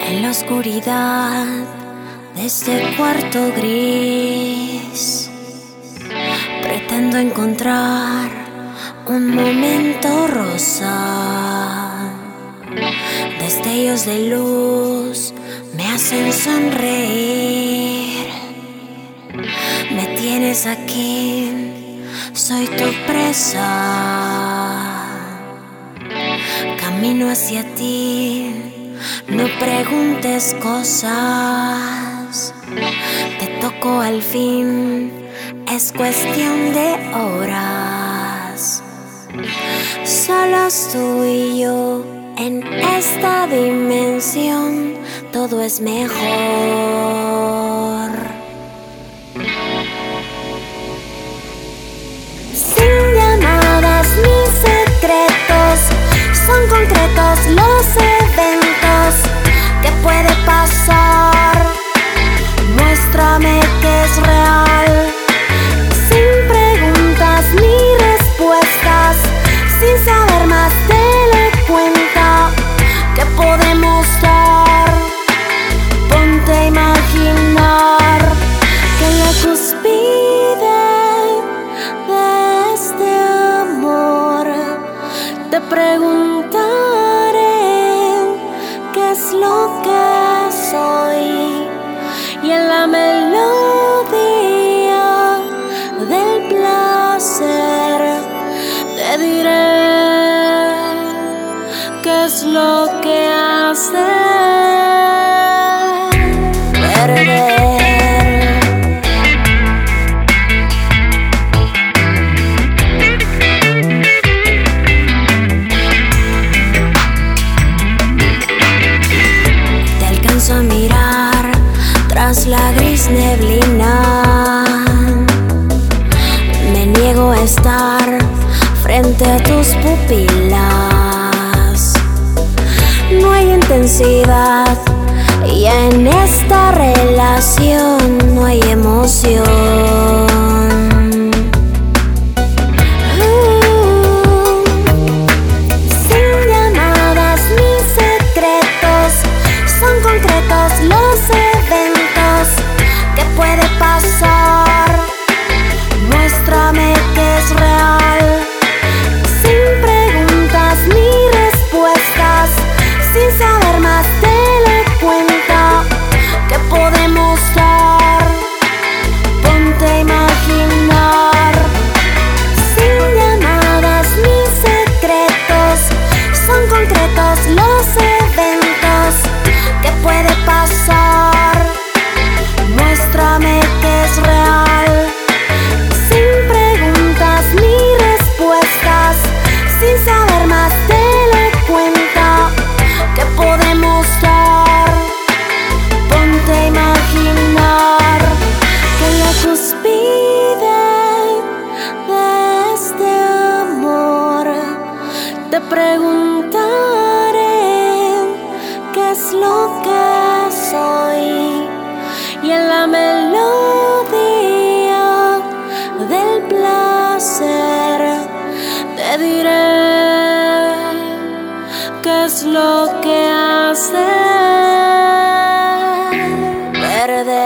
En la oscuridad de este cuarto gris, pretendo encontrar un momento rosa. Destellos de luz me hacen sonreír. Me tienes aquí, soy tu presa. Camino hacia ti, no preguntes cosas. Te toco al fin, es cuestión de horas. Solos tú y yo en esta dimensión, todo es mejor. Sin llamadas ni secretos, son concretos los eventos que puede pasar. Muéstrame que es real, sin preguntas ni respuestas, sin saber más de la cuenta que podemos dar. Ponte a imaginar que en la cúspide de este amor te preguntaré qué es lo que soy, y en la melodía del placer te diré qué es lo que hace perder. Te alcanzo a mirar tras la gris neblina. Me niego a estar frente a tus pupilas. No hay intensidad y en esta relación no hay emoción. Sin llamadas ni secretos, son concretos los eventos que puede pasar. Muéstrame que es real, sin preguntas ni respuestas, sin saber más de la cuenta que podemos dar. Ponte a imaginar, sin llamadas ni secretos, son concretos los eventos que puede pasar. Muéstrame que es real, sin preguntas ni respuestas, sin saber más de la cuenta que podemos dar. Ponte a imaginar que en la cúspide de este amor te preguntaré qué es lo que soy, y en la melodía del placer te diré qué es lo que hace perder.